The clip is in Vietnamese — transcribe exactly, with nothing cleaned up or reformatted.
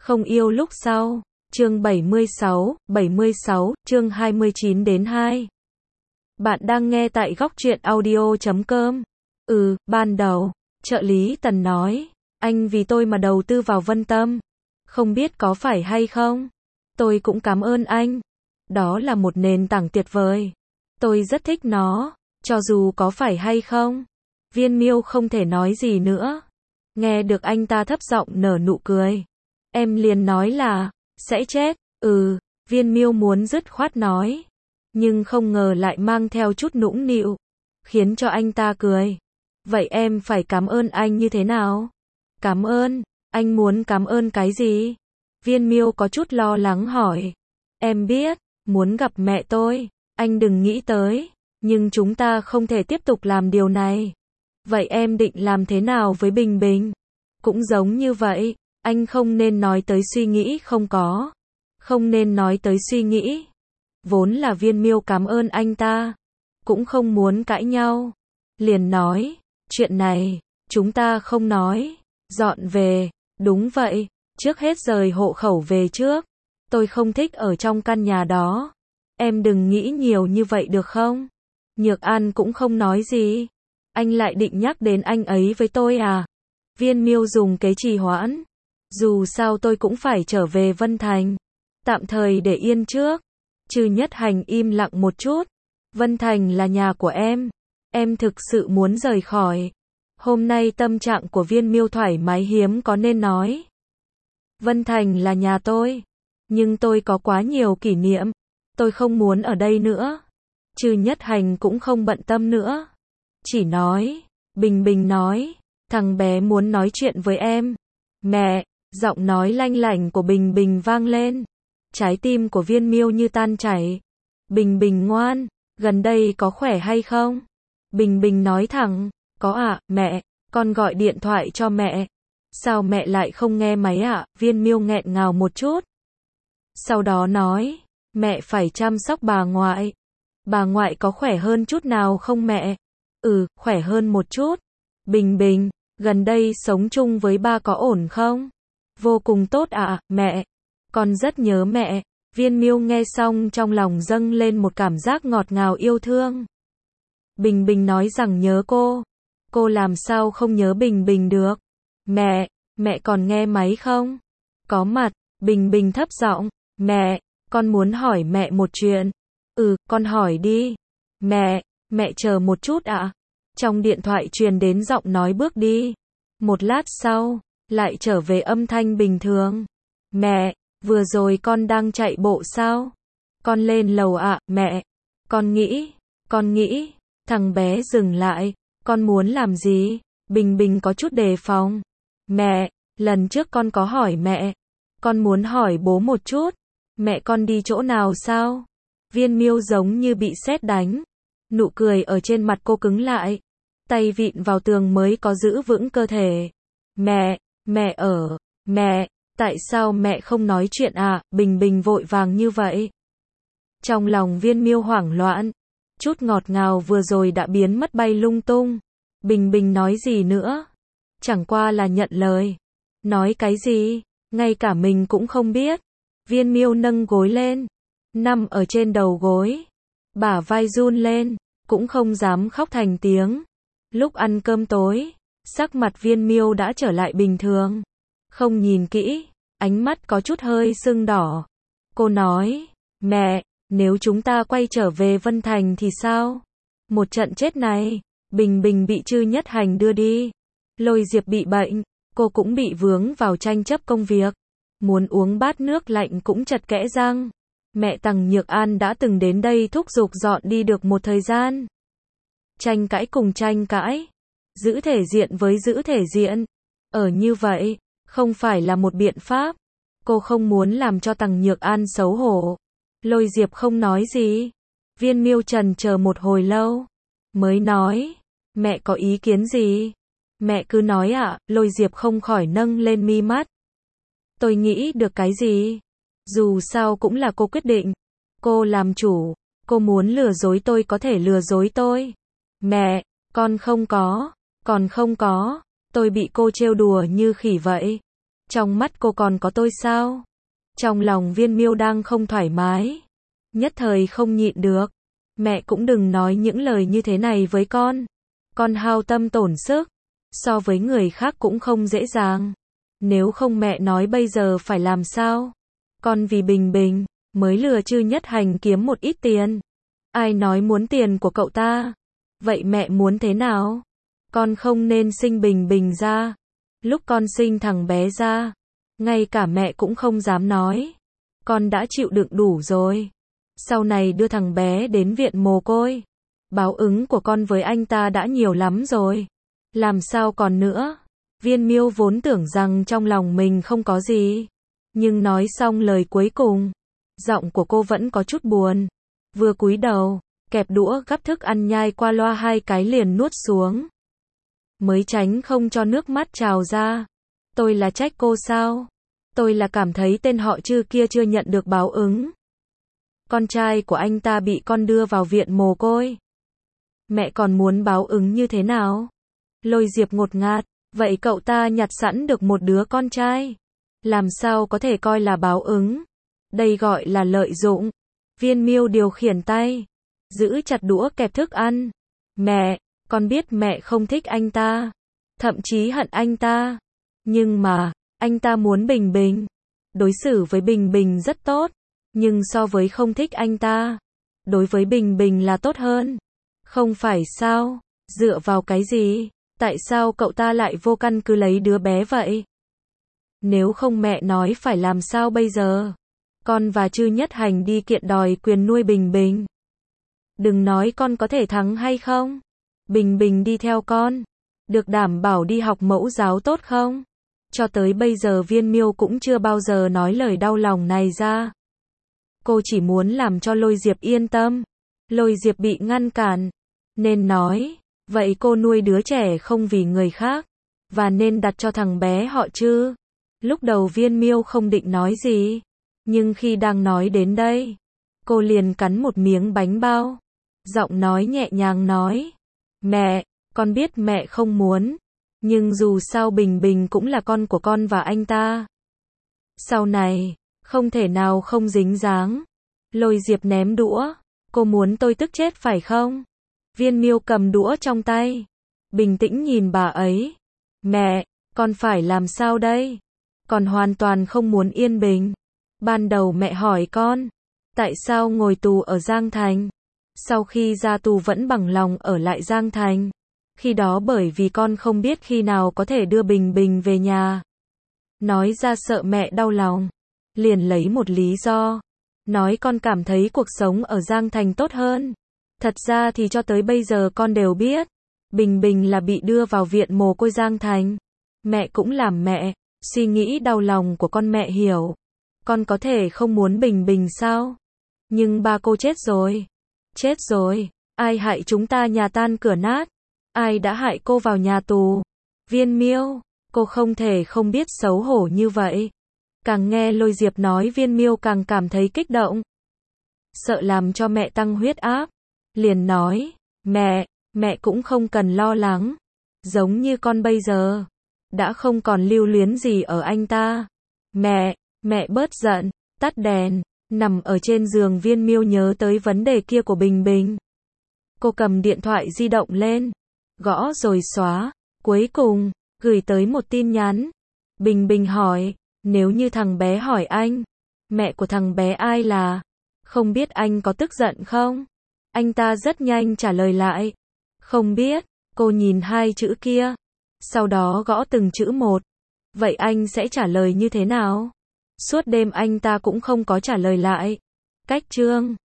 Không yêu lúc sau. Chương bảy mươi sáu, bảy mươi sáu, chương hai mươi chín đến hai. Bạn đang nghe tại góc truyện audio chấm com. Ừ, ban đầu, trợ lý Tần nói, anh vì tôi mà đầu tư vào Vân Tâm. Không biết có phải hay không? Tôi cũng cảm ơn anh. Đó là một nền tảng tuyệt vời. Tôi rất thích nó, cho dù có phải hay không. Viên Miêu không thể nói gì nữa. Nghe được anh ta thấp giọng nở nụ cười. Em liền nói là, sẽ chết, ừ, Viên Miêu muốn dứt khoát nói. Nhưng không ngờ lại mang theo chút nũng nịu, khiến cho anh ta cười. Vậy em phải cảm ơn anh như thế nào? Cảm ơn, anh muốn cảm ơn cái gì? Viên Miêu có chút lo lắng hỏi. Em biết, muốn gặp mẹ tôi, anh đừng nghĩ tới, nhưng chúng ta không thể tiếp tục làm điều này. Vậy em định làm thế nào với Bình Bình? Cũng giống như vậy, anh không nên nói tới suy nghĩ không có. Không nên nói tới suy nghĩ. Vốn là Viên Miêu cảm ơn anh ta, cũng không muốn cãi nhau. Liền nói, chuyện này, chúng ta không nói, dọn về, đúng vậy, trước hết rời hộ khẩu về trước. Tôi không thích ở trong căn nhà đó. Em đừng nghĩ nhiều như vậy được không? Nhược An cũng không nói gì. Anh lại định nhắc đến anh ấy với tôi à? Viên Miêu dùng kế trì hoãn. Dù sao tôi cũng phải trở về Vân Thành. Tạm thời để yên trước. Trừ Nhất Hành im lặng một chút. Vân Thành là nhà của em. Em thực sự muốn rời khỏi. Hôm nay tâm trạng của Viên Miêu thoải mái hiếm có nên nói. Vân Thành là nhà tôi. Nhưng tôi có quá nhiều kỷ niệm. Tôi không muốn ở đây nữa. Trừ Nhất Hành cũng không bận tâm nữa. Chỉ nói, Bình Bình nói, thằng bé muốn nói chuyện với em. Mẹ, giọng nói lanh lảnh của Bình Bình vang lên. Trái tim của Viên Miêu như tan chảy. Bình Bình ngoan, gần đây có khỏe hay không? Bình Bình nói thẳng, có ạ, mẹ, con gọi điện thoại cho mẹ. Sao mẹ lại không nghe máy ạ? Viên Miêu nghẹn ngào một chút. Sau đó nói, mẹ phải chăm sóc bà ngoại. Bà ngoại có khỏe hơn chút nào không mẹ? Ừ, khỏe hơn một chút. Bình Bình, gần đây sống chung với ba có ổn không? Vô cùng tốt ạ, mẹ. Con rất nhớ mẹ. Viên Miêu nghe xong trong lòng dâng lên một cảm giác ngọt ngào yêu thương. Bình Bình nói rằng nhớ cô. Cô làm sao không nhớ Bình Bình được? Mẹ, mẹ còn nghe máy không? Có mặt, Bình Bình thấp giọng, mẹ, con muốn hỏi mẹ một chuyện. Ừ, con hỏi đi. Mẹ, mẹ chờ một chút ạ. Trong điện thoại truyền đến giọng nói bước đi. Một lát sau, lại trở về âm thanh bình thường. Mẹ, vừa rồi con đang chạy bộ sao? Con lên lầu ạ, mẹ. Con nghĩ, con nghĩ, thằng bé dừng lại. Con muốn làm gì? Bình Bình có chút đề phòng. Mẹ, lần trước con có hỏi mẹ. Con muốn hỏi bố một chút. Mẹ con đi chỗ nào sao? Viên Miêu giống như bị sét đánh. Nụ cười ở trên mặt cô cứng lại. Tay vịn vào tường mới có giữ vững cơ thể. Mẹ, mẹ ở, mẹ, tại sao mẹ không nói chuyện à? Bình Bình vội vàng như vậy. Trong lòng Viên Miêu hoảng loạn. Chút ngọt ngào vừa rồi đã biến mất bay lung tung. Bình Bình nói gì nữa? Chẳng qua là nhận lời. Nói cái gì? Ngay cả mình cũng không biết. Viên Miêu nâng gối lên. Nằm ở trên đầu gối. Bả vai run lên. Cũng không dám khóc thành tiếng. Lúc ăn cơm tối, sắc mặt Viên Miêu đã trở lại bình thường. Không nhìn kỹ, ánh mắt có chút hơi sưng đỏ. Cô nói, mẹ, nếu chúng ta quay trở về Vân Thành thì sao? Một trận chết này, Bình Bình bị Trư Nhất Hành đưa đi. Lôi Diệp bị bệnh, cô cũng bị vướng vào tranh chấp công việc. Muốn uống bát nước lạnh cũng chật kẽ răng. Mẹ Tằng Nhược An đã từng đến đây thúc giục dọn đi được một thời gian. Tranh cãi cùng tranh cãi. Giữ thể diện với giữ thể diện. Ở như vậy, không phải là một biện pháp. Cô không muốn làm cho Tằng Nhược An xấu hổ. Lôi Diệp không nói gì. Viên Miêu trần chờ một hồi lâu. Mới nói, mẹ có ý kiến gì? Mẹ cứ nói ạ. Lôi Diệp không khỏi nâng lên mi mắt. Tôi nghĩ được cái gì? Dù sao cũng là cô quyết định. Cô làm chủ. Cô muốn lừa dối tôi có thể lừa dối tôi. Mẹ, con không có. Còn không có. Tôi bị cô trêu đùa như khỉ vậy. Trong mắt cô còn có tôi sao? Trong lòng Viên Miêu đang không thoải mái. Nhất thời không nhịn được. Mẹ cũng đừng nói những lời như thế này với con. Con hao tâm tổn sức. So với người khác cũng không dễ dàng. Nếu không mẹ nói bây giờ phải làm sao? Con vì Bình Bình, mới lừa Chư Nhất Hành kiếm một ít tiền. Ai nói muốn tiền của cậu ta? Vậy mẹ muốn thế nào? Con không nên sinh Bình Bình ra. Lúc con sinh thằng bé ra, ngay cả mẹ cũng không dám nói. Con đã chịu đựng đủ rồi. Sau này đưa thằng bé đến viện mồ côi. Báo ứng của con với anh ta đã nhiều lắm rồi. Làm sao còn nữa? Viên Miêu vốn tưởng rằng trong lòng mình không có gì. Nhưng nói xong lời cuối cùng, giọng của cô vẫn có chút buồn. Vừa cúi đầu, kẹp đũa gắp thức ăn nhai qua loa hai cái liền nuốt xuống. Mới tránh không cho nước mắt trào ra. Tôi là trách cô sao? Tôi là cảm thấy tên họ Chư kia chưa nhận được báo ứng. Con trai của anh ta bị con đưa vào viện mồ côi. Mẹ còn muốn báo ứng như thế nào? Lôi Diệp ngột ngạt. Vậy cậu ta nhặt sẵn được một đứa con trai. Làm sao có thể coi là báo ứng? Đây gọi là lợi dụng. Viên Miêu điều khiển tay, giữ chặt đũa kẹp thức ăn. Mẹ, con biết mẹ không thích anh ta. Thậm chí hận anh ta. Nhưng mà, anh ta muốn Bình Bình. Đối xử với Bình Bình rất tốt. Nhưng so với không thích anh ta, đối với Bình Bình là tốt hơn. Không phải sao? Dựa vào cái gì? Tại sao cậu ta lại vô căn cứ lấy đứa bé vậy? Nếu không mẹ nói phải làm sao bây giờ? Con và Chư Nhất Hành đi kiện đòi quyền nuôi Bình Bình. Đừng nói con có thể thắng hay không? Bình Bình đi theo con. Được đảm bảo đi học mẫu giáo tốt không? Cho tới bây giờ Viên Miêu cũng chưa bao giờ nói lời đau lòng này ra. Cô chỉ muốn làm cho Lôi Diệp yên tâm. Lôi Diệp bị ngăn cản. Nên nói, vậy cô nuôi đứa trẻ không vì người khác. Và nên đặt cho thằng bé họ Chư. Lúc đầu Viên Miêu không định nói gì. Nhưng khi đang nói đến đây, cô liền cắn một miếng bánh bao. Giọng nói nhẹ nhàng nói. Mẹ, con biết mẹ không muốn. Nhưng dù sao Bình Bình cũng là con của con và anh ta. Sau này, không thể nào không dính dáng. Lôi Diệp ném đũa. Cô muốn tôi tức chết phải không? Viên Miêu cầm đũa trong tay. Bình tĩnh nhìn bà ấy. Mẹ, con phải làm sao đây? Con hoàn toàn không muốn yên bình. Ban đầu mẹ hỏi con, tại sao ngồi tù ở Giang Thành? Sau khi ra tù vẫn bằng lòng ở lại Giang Thành. Khi đó bởi vì con không biết khi nào có thể đưa Bình Bình về nhà. Nói ra sợ mẹ đau lòng. Liền lấy một lý do. Nói con cảm thấy cuộc sống ở Giang Thành tốt hơn. Thật ra thì cho tới bây giờ con đều biết. Bình Bình là bị đưa vào viện mồ côi Giang Thành. Mẹ cũng làm mẹ. Suy nghĩ đau lòng của con mẹ hiểu. Con có thể không muốn Bình Bình sao? Nhưng ba cô chết rồi. Chết rồi. Ai hại chúng ta nhà tan cửa nát? Ai đã hại cô vào nhà tù? Viên Miêu, cô không thể không biết xấu hổ như vậy. Càng nghe Lôi Diệp nói Viên Miêu càng cảm thấy kích động. Sợ làm cho mẹ tăng huyết áp. Liền nói, mẹ, mẹ cũng không cần lo lắng. Giống như con bây giờ. Đã không còn lưu luyến gì ở anh ta. Mẹ, mẹ bớt giận, tắt đèn. Nằm ở trên giường Viên Miêu nhớ tới vấn đề kia của Bình Bình. Cô cầm điện thoại di động lên. Gõ rồi xóa. Cuối cùng, gửi tới một tin nhắn. Bình Bình hỏi, nếu như thằng bé hỏi anh, mẹ của thằng bé ai là? Không biết anh có tức giận không? Anh ta rất nhanh trả lời lại. Không biết. Cô nhìn hai chữ kia. Sau đó gõ từng chữ một. Vậy anh sẽ trả lời như thế nào? Suốt đêm anh ta cũng không có trả lời lại. Cách chương